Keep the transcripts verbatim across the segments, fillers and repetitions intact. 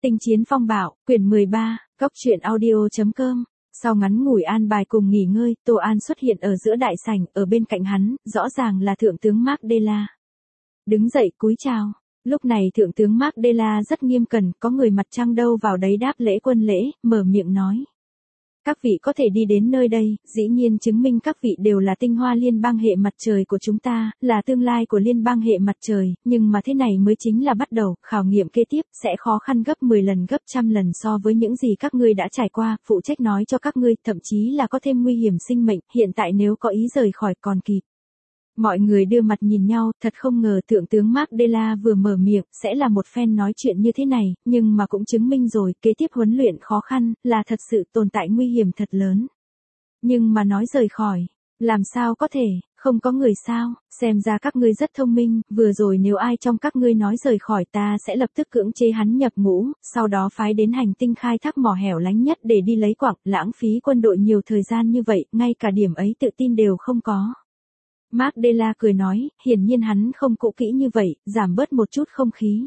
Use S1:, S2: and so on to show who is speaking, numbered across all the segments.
S1: Tinh chiến phong bạo, quyển mười ba, Cốc truyện audio.com. Sau ngắn ngủi an bài cùng nghỉ ngơi, Tô An xuất hiện ở giữa đại sảnh, ở bên cạnh hắn, rõ ràng là thượng tướng Mark Della. Đứng dậy cúi chào. Lúc này thượng tướng Mark Della rất nghiêm cẩn, có người mặt trăng đâu vào đấy đáp lễ quân lễ, mở miệng nói. Các vị có thể đi đến nơi đây, dĩ nhiên chứng minh các vị đều là tinh hoa liên bang hệ mặt trời của chúng ta, là tương lai của liên bang hệ mặt trời, nhưng mà thế này mới chính là bắt đầu, khảo nghiệm kế tiếp sẽ khó khăn gấp mười lần gấp trăm lần so với những gì các ngươi đã trải qua, phụ trách nói cho các ngươi, thậm chí là có thêm nguy hiểm sinh mệnh, hiện tại nếu có ý rời khỏi còn kịp. Mọi người đưa mặt nhìn nhau, thật không ngờ thượng tướng Mark Della vừa mở miệng, sẽ là một phen nói chuyện như thế này, nhưng mà cũng chứng minh rồi, kế tiếp huấn luyện khó khăn, là thật sự tồn tại nguy hiểm thật lớn. Nhưng mà nói rời khỏi, làm sao có thể, không có người sao, xem ra các ngươi rất thông minh, vừa rồi nếu ai trong các ngươi nói rời khỏi ta sẽ lập tức cưỡng chế hắn nhập ngũ, sau đó phái đến hành tinh khai thác mỏ hẻo lánh nhất để đi lấy quặng, lãng phí quân đội nhiều thời gian như vậy, ngay cả điểm ấy tự tin đều không có. Mark Della cười nói, hiển nhiên hắn không cũ kỹ như vậy, giảm bớt một chút không khí.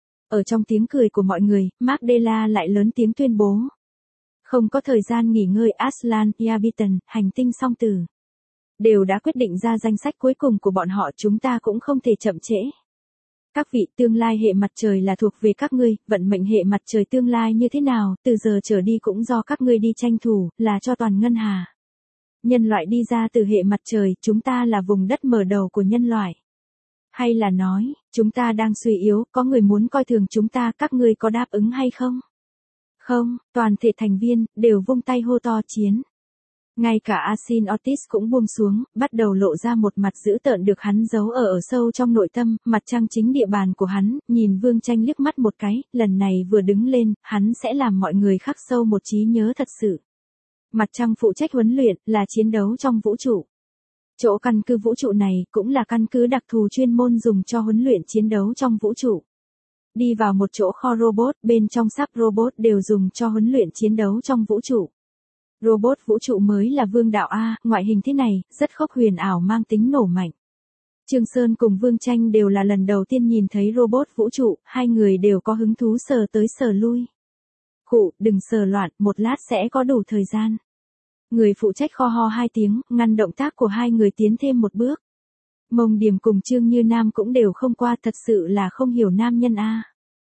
S1: Ở trong tiếng cười của mọi người, Mark Della lại lớn tiếng tuyên bố. Không có thời gian nghỉ ngơi Aslan, Yabitan, hành tinh song tử. Đều đã quyết định ra danh sách cuối cùng của bọn họ, chúng ta cũng không thể chậm trễ. Các vị, tương lai hệ mặt trời là thuộc về các ngươi, vận mệnh hệ mặt trời tương lai như thế nào, từ giờ trở đi cũng do các ngươi đi tranh thủ, là cho toàn ngân hà. Nhân loại đi ra từ hệ mặt trời, chúng ta là vùng đất mở đầu của nhân loại. Hay là nói, chúng ta đang suy yếu, có người muốn coi thường chúng ta, các ngươi có đáp ứng hay không? Không, toàn thể thành viên, đều vung tay hô to chiến. Ngay cả Asin Otis cũng buông xuống, bắt đầu lộ ra một mặt dữ tợn được hắn giấu ở ở sâu trong nội tâm, mặt trăng chính địa bàn của hắn, nhìn Vương Tranh liếc mắt một cái, lần này vừa đứng lên, hắn sẽ làm mọi người khắc sâu một trí nhớ thật sự. Mặt trăng phụ trách huấn luyện, là chiến đấu trong vũ trụ. Chỗ căn cứ vũ trụ này, cũng là căn cứ đặc thù chuyên môn dùng cho huấn luyện chiến đấu trong vũ trụ. Đi vào một chỗ kho robot, bên trong sắp robot đều dùng cho huấn luyện chiến đấu trong vũ trụ. Robot vũ trụ mới là Vương Đạo A, ngoại hình thế này, rất khốc huyền ảo mang tính nổ mạnh. Trương Sơn cùng Vương Tranh đều là lần đầu tiên nhìn thấy robot vũ trụ, hai người đều có hứng thú sờ tới sờ lui. Khụ, đừng sờ loạn, một lát sẽ có đủ thời gian. Người phụ trách kho ho hai tiếng, ngăn động tác của hai người tiến thêm một bước. Mông Điểm cùng Trương Như Nam cũng đều không qua, thật sự là không hiểu nam nhân a.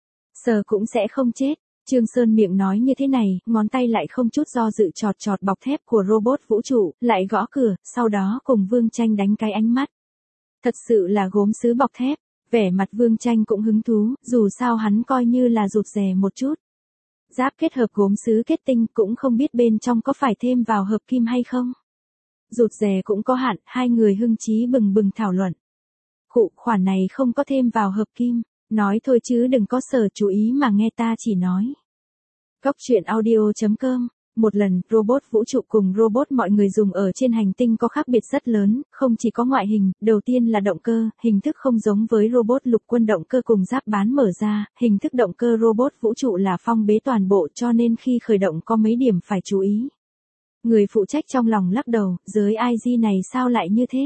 S1: Sờ cũng sẽ không chết. Trương Sơn miệng nói như thế này, ngón tay lại không chút do dự chọt chọt bọc thép của robot vũ trụ, lại gõ cửa, sau đó cùng Vương Tranh đánh cái ánh mắt. Thật sự là gốm sứ bọc thép, vẻ mặt Vương Tranh cũng hứng thú, dù sao hắn coi như là rụt rè một chút. Giáp kết hợp gốm sứ kết tinh, cũng không biết bên trong có phải thêm vào hợp kim hay không. Rụt rè cũng có hạn, hai người hưng chí bừng bừng thảo luận. Khụ, khoản này không có thêm vào hợp kim, nói thôi chứ đừng có sờ, chú ý mà nghe ta chỉ nói. Cốc truyện audio.com. Một lần, robot vũ trụ cùng robot mọi người dùng ở trên hành tinh có khác biệt rất lớn, không chỉ có ngoại hình, đầu tiên là động cơ, hình thức không giống với robot lục quân động cơ cùng giáp bán mở ra, hình thức động cơ robot vũ trụ là phong bế toàn bộ cho nên khi khởi động có mấy điểm phải chú ý. Người phụ trách trong lòng lắc đầu, giới i giê này sao lại như thế?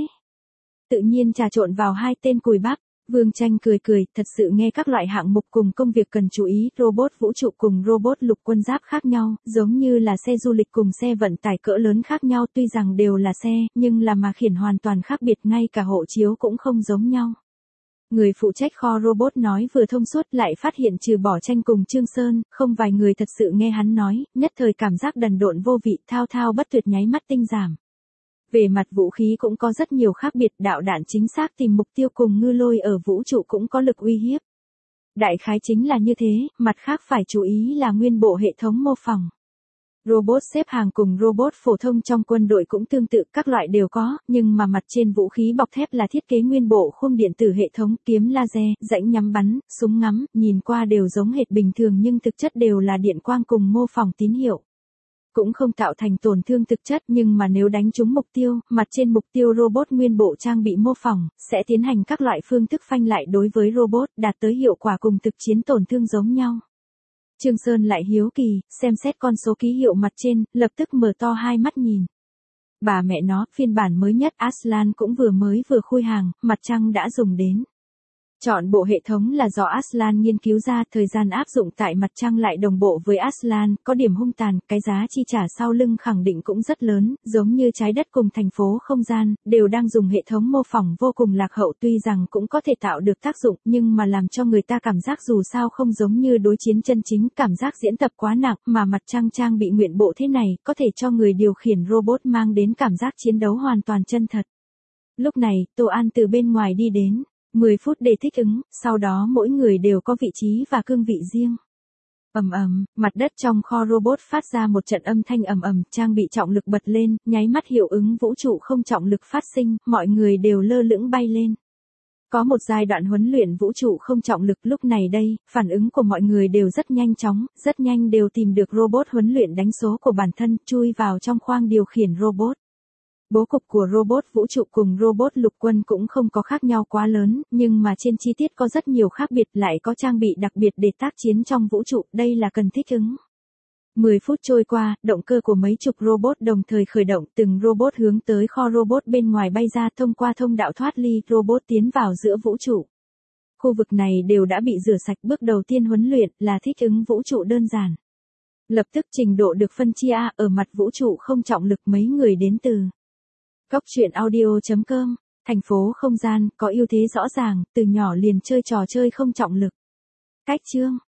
S1: Tự nhiên trà trộn vào hai tên cùi bắp. Vương Tranh cười cười, thật sự nghe các loại hạng mục cùng công việc cần chú ý, robot vũ trụ cùng robot lục quân giáp khác nhau, giống như là xe du lịch cùng xe vận tải cỡ lớn khác nhau, tuy rằng đều là xe, nhưng là mà khiển hoàn toàn khác biệt, ngay cả hộ chiếu cũng không giống nhau. Người phụ trách kho robot nói vừa thông suốt, lại phát hiện trừ bỏ Tranh cùng Trương Sơn, không vài người thật sự nghe hắn nói, nhất thời cảm giác đần độn vô vị, thao thao bất tuyệt nháy mắt tinh giảm. Về mặt vũ khí cũng có rất nhiều khác biệt, đạo đạn chính xác tìm mục tiêu cùng ngư lôi ở vũ trụ cũng có lực uy hiếp. Đại khái chính là như thế, mặt khác phải chú ý là nguyên bộ hệ thống mô phỏng. Robot xếp hàng cùng robot phổ thông trong quân đội cũng tương tự, các loại đều có, nhưng mà mặt trên vũ khí bọc thép là thiết kế nguyên bộ khung điện tử hệ thống, kiếm laser, rãnh nhắm bắn, súng ngắm, nhìn qua đều giống hệt bình thường nhưng thực chất đều là điện quang cùng mô phỏng tín hiệu. Cũng không tạo thành tổn thương thực chất, nhưng mà nếu đánh trúng mục tiêu, mặt trên mục tiêu robot nguyên bộ trang bị mô phỏng, sẽ tiến hành các loại phương thức phanh lại đối với robot, đạt tới hiệu quả cùng thực chiến tổn thương giống nhau. Trương Sơn lại hiếu kỳ, xem xét con số ký hiệu mặt trên, lập tức mở to hai mắt nhìn. Bà mẹ nó, phiên bản mới nhất Aslan cũng vừa mới vừa khui hàng, mặt trăng đã dùng đến. Chọn bộ hệ thống là do Arslan nghiên cứu ra, thời gian áp dụng tại mặt trăng lại đồng bộ với Arslan, có điểm hung tàn, cái giá chi trả sau lưng khẳng định cũng rất lớn, giống như trái đất cùng thành phố không gian, đều đang dùng hệ thống mô phỏng vô cùng lạc hậu, tuy rằng cũng có thể tạo được tác dụng, nhưng mà làm cho người ta cảm giác dù sao không giống như đối chiến chân chính, cảm giác diễn tập quá nặng, mà mặt trăng trang bị nguyện bộ thế này, có thể cho người điều khiển robot mang đến cảm giác chiến đấu hoàn toàn chân thật. Lúc này, Tô An từ bên ngoài đi đến. mười phút để thích ứng, sau đó mỗi người đều có vị trí và cương vị riêng. Ầm ầm, mặt đất trong kho robot phát ra một trận âm thanh ầm ầm, trang bị trọng lực bật lên, nháy mắt hiệu ứng vũ trụ không trọng lực phát sinh, mọi người đều lơ lửng bay lên. Có một giai đoạn huấn luyện vũ trụ không trọng lực, lúc này đây, phản ứng của mọi người đều rất nhanh chóng, rất nhanh đều tìm được robot huấn luyện đánh số của bản thân, chui vào trong khoang điều khiển robot. Bố cục của robot vũ trụ cùng robot lục quân cũng không có khác nhau quá lớn, nhưng mà trên chi tiết có rất nhiều khác biệt, lại có trang bị đặc biệt để tác chiến trong vũ trụ, đây là cần thích ứng. mười phút trôi qua, động cơ của mấy chục robot đồng thời khởi động, từng robot hướng tới kho robot bên ngoài bay ra, thông qua thông đạo thoát ly, robot tiến vào giữa vũ trụ. Khu vực này đều đã bị rửa sạch, bước đầu tiên huấn luyện là thích ứng vũ trụ đơn giản. Lập tức trình độ được phân chia, ở mặt vũ trụ không trọng lực mấy người đến từ Góc truyện audio chấm com, thành phố không gian, có ưu thế rõ ràng, từ nhỏ liền chơi trò chơi không trọng lực. Cách chương